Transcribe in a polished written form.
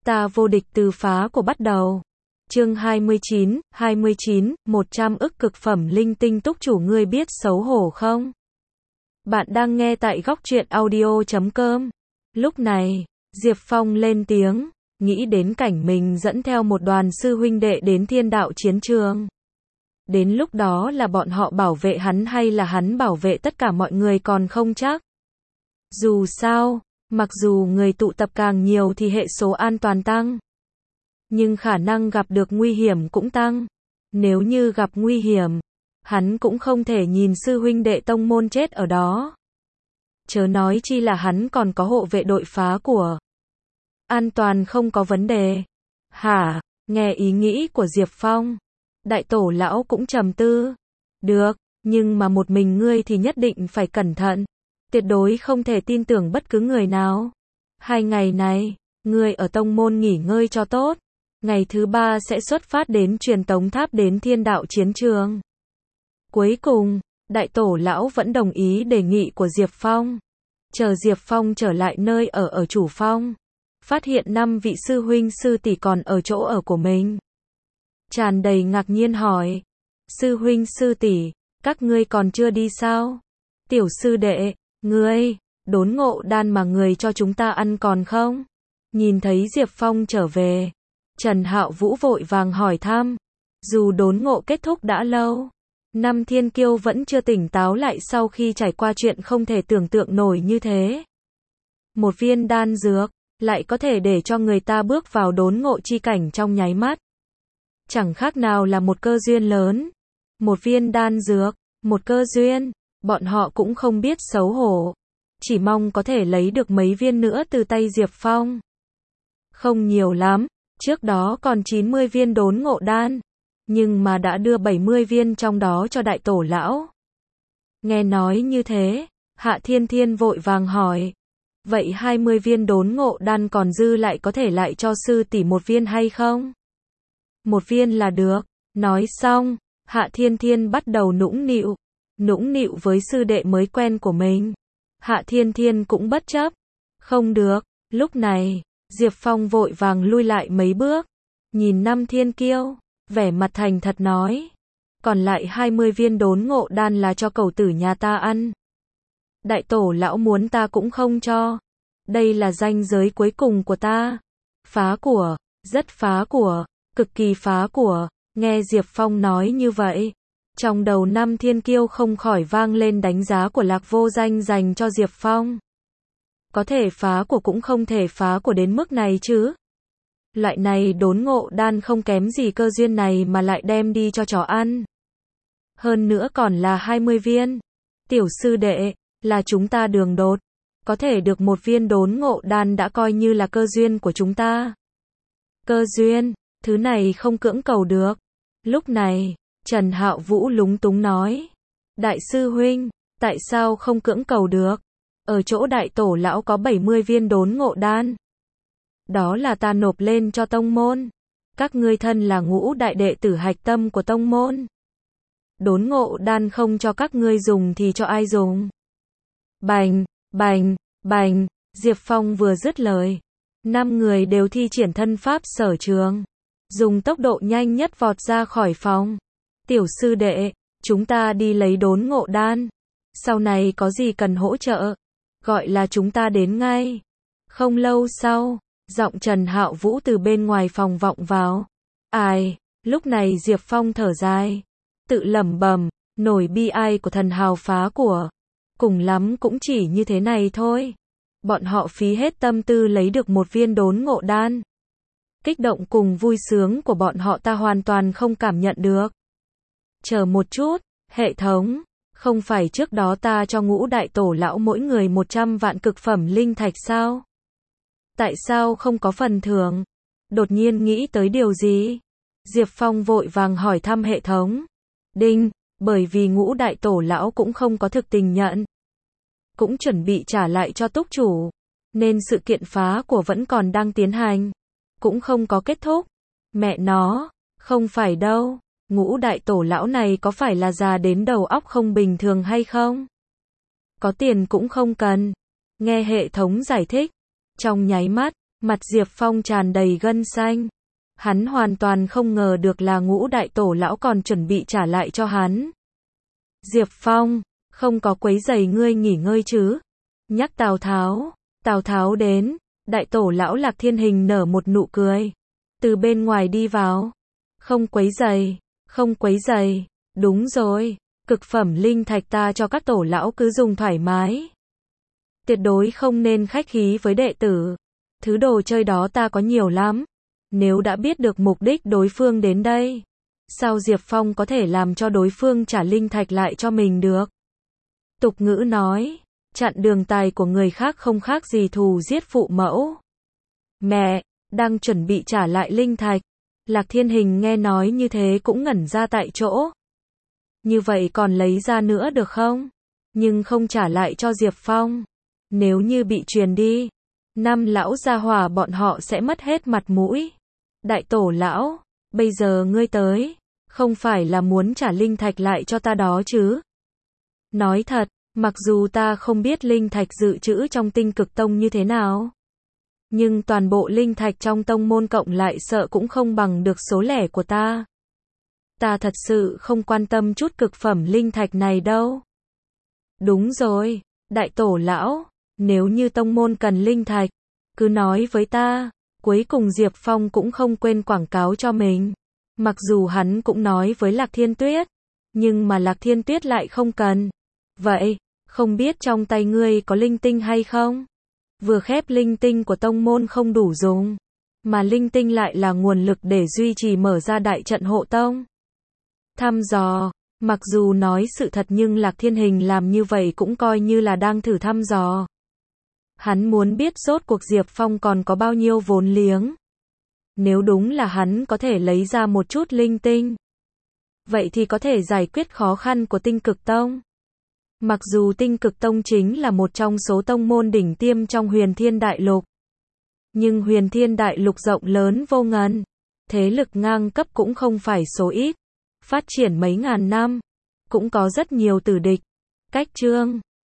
Ta vô địch từ phá của bắt đầu. Chương 29, 100 ức cực phẩm linh tinh túc chủ, ngươi biết xấu hổ không? Bạn đang nghe tại góc truyện audio.com. Lúc này, Diệp Phong lên tiếng, nghĩ đến cảnh mình dẫn theo một đoàn sư huynh đệ đến thiên đạo chiến trường. Đến lúc đó là bọn họ bảo vệ hắn hay là hắn bảo vệ tất cả mọi người còn không chắc. Dù sao, mặc dù người tụ tập càng nhiều thì hệ số an toàn tăng, nhưng khả năng gặp được nguy hiểm cũng tăng. Nếu như gặp nguy hiểm, hắn cũng không thể nhìn sư huynh đệ tông môn chết ở đó. Chớ nói chi là hắn còn có hộ vệ đội phá của. An toàn không có vấn đề. Hả? Nghe ý nghĩ của Diệp Phong, đại tổ lão cũng trầm tư. Được, nhưng mà một mình ngươi thì nhất định phải cẩn thận. Tuyệt đối không thể tin tưởng bất cứ người nào. 2 ngày này, ngươi ở tông môn nghỉ ngơi cho tốt. Ngày thứ 3 sẽ xuất phát đến truyền tống tháp đến thiên đạo chiến trường. Cuối cùng, đại tổ lão vẫn đồng ý đề nghị của Diệp Phong. Chờ Diệp Phong trở lại nơi ở chủ phong, phát hiện 5 vị sư huynh sư tỷ còn ở chỗ ở của mình. Tràn đầy ngạc nhiên hỏi, sư huynh sư tỷ, các ngươi còn chưa đi sao? Tiểu sư đệ, ngươi, đốn ngộ đan mà người cho chúng ta ăn còn không? Nhìn thấy Diệp Phong trở về, Trần Hạo Vũ vội vàng hỏi thăm. Dù đốn ngộ kết thúc đã lâu, 5 thiên kiêu vẫn chưa tỉnh táo lại sau khi trải qua chuyện không thể tưởng tượng nổi như thế. Một viên đan dược, lại có thể để cho người ta bước vào đốn ngộ chi cảnh trong nháy mắt. Chẳng khác nào là một cơ duyên lớn. Một viên đan dược, một cơ duyên, bọn họ cũng không biết xấu hổ. Chỉ mong có thể lấy được mấy viên nữa từ tay Diệp Phong. Không nhiều lắm, trước đó còn 90 viên đốn ngộ đan, nhưng mà đã đưa 70 viên trong đó cho đại tổ lão. Nghe nói như thế, Hạ Thiên Thiên vội vàng hỏi, vậy 20 viên đốn ngộ đan còn dư lại có thể lại cho sư tỷ một viên hay không? Một viên là được. Nói xong, Hạ Thiên Thiên bắt đầu nũng nịu với sư đệ mới quen của mình. Hạ Thiên Thiên cũng bất chấp. Không được. Lúc này, Diệp Phong vội vàng lui lại mấy bước, nhìn 5 thiên kiêu, vẻ mặt thành thật nói, còn lại 20 viên đốn ngộ đan là cho cẩu tử nhà ta ăn. Đại tổ lão muốn ta cũng không cho. Đây là ranh giới cuối cùng của ta. Phá của, rất phá của, cực kỳ phá của. Nghe Diệp Phong nói như vậy, trong đầu 5 thiên kiêu không khỏi vang lên đánh giá của Lạc Vô Danh dành cho Diệp Phong. Có thể phá của cũng không thể phá của đến mức này chứ. Loại này đốn ngộ đan không kém gì cơ duyên này mà lại đem đi cho chó ăn. Hơn nữa còn là 20 viên. Tiểu sư đệ, là chúng ta đường đột. Có thể được một viên đốn ngộ đan đã coi như là cơ duyên của chúng ta. Cơ duyên, thứ này không cưỡng cầu được. Lúc này, Trần Hạo Vũ lúng túng nói, đại sư huynh, tại sao không cưỡng cầu được? Ở chỗ đại tổ lão có 70 viên đốn ngộ đan. Đó là ta nộp lên cho tông môn. Các ngươi thân là ngũ đại đệ tử hạch tâm của tông môn. Đốn ngộ đan không cho các ngươi dùng thì cho ai dùng? Bành, bành, bành, Diệp Phong vừa dứt lời. 5 người đều thi triển thân pháp sở trường, dùng tốc độ nhanh nhất vọt ra khỏi phòng. Tiểu sư đệ, chúng ta đi lấy đốn ngộ đan. Sau này có gì cần hỗ trợ, gọi là chúng ta đến ngay. Không lâu sau, giọng Trần Hạo Vũ từ bên ngoài phòng vọng vào. Ai? Lúc này Diệp Phong thở dài, tự lẩm bẩm, nổi bi ai của thần hào phá của. Cùng lắm cũng chỉ như thế này thôi. Bọn họ phí hết tâm tư lấy được một viên đốn ngộ đan. Kích động cùng vui sướng của bọn họ ta hoàn toàn không cảm nhận được. Chờ một chút, hệ thống, không phải trước đó ta cho ngũ đại tổ lão mỗi người 100 vạn cực phẩm linh thạch sao? Tại sao không có phần thưởng? Đột nhiên nghĩ tới điều gì? Diệp Phong vội vàng hỏi thăm hệ thống. Đinh, bởi vì ngũ đại tổ lão cũng không có thực tình nhận, cũng chuẩn bị trả lại cho túc chủ, nên sự kiện phá của vẫn còn đang tiến hành, cũng không có kết thúc. Mẹ nó, không phải đâu, ngũ đại tổ lão này có phải là già đến đầu óc không bình thường hay không? Có tiền cũng không cần. Nghe hệ thống giải thích, trong nháy mắt, Mặt Diệp Phong tràn đầy gân xanh. Hắn hoàn toàn không ngờ được là Ngũ đại tổ lão còn chuẩn bị trả lại cho hắn. Diệp Phong, không có quấy rầy ngươi nghỉ ngơi chứ? Nhắc Tào Tháo. Tào Tháo đến, đại tổ lão Lạc Thiên Hình nở một nụ cười. Từ bên ngoài đi vào. Không quấy rầy, không quấy rầy. Đúng rồi, cực phẩm linh thạch ta cho các tổ lão cứ dùng thoải mái. Tuyệt đối không nên khách khí với đệ tử. Thứ đồ chơi đó ta có nhiều lắm. Nếu đã biết được mục đích đối phương đến đây, sao Diệp Phong có thể làm cho đối phương trả linh thạch lại cho mình được? Tục ngữ nói, chặn đường tài của người khác không khác gì thù giết phụ mẫu. Mẹ, đang chuẩn bị trả lại linh thạch. Lạc Thiên Hình nghe nói như thế cũng ngẩn ra tại chỗ. Như vậy còn lấy ra nữa được không? Nhưng không trả lại cho Diệp Phong. Nếu như bị truyền đi, năm lão gia hỏa bọn họ sẽ mất hết mặt mũi. Đại tổ lão, bây giờ ngươi tới, không phải là muốn trả linh thạch lại cho ta đó chứ? Nói thật, mặc dù ta không biết linh thạch dự trữ trong Tinh Cực Tông như thế nào, nhưng toàn bộ linh thạch trong tông môn cộng lại sợ cũng không bằng được số lẻ của ta. Ta thật sự không quan tâm chút cực phẩm linh thạch này đâu. Đúng rồi, đại tổ lão, nếu như tông môn cần linh thạch, cứ nói với ta. Cuối cùng Diệp Phong cũng không quên quảng cáo cho mình. Mặc dù hắn cũng nói với Lạc Thiên Tuyết, nhưng mà Lạc Thiên Tuyết lại không cần. Vậy, không biết trong tay ngươi có linh tinh hay không? Vừa khép linh tinh của tông môn không đủ dùng, mà linh tinh lại là nguồn lực để duy trì mở ra đại trận hộ tông. Thăm dò, mặc dù nói sự thật nhưng Lạc Thiên Hình làm như vậy cũng coi như là đang thử thăm dò. Hắn muốn biết rốt cuộc Diệp Phong còn có bao nhiêu vốn liếng. Nếu đúng là hắn có thể lấy ra một chút linh tinh, vậy thì có thể giải quyết khó khăn của Tinh Cực Tông. Mặc dù Tinh Cực Tông chính là một trong số tông môn đỉnh tiêm trong Huyền Thiên Đại Lục, nhưng Huyền Thiên Đại Lục rộng lớn vô ngần, thế lực ngang cấp cũng không phải số ít, phát triển mấy ngàn năm, cũng có rất nhiều tử địch. Cách chương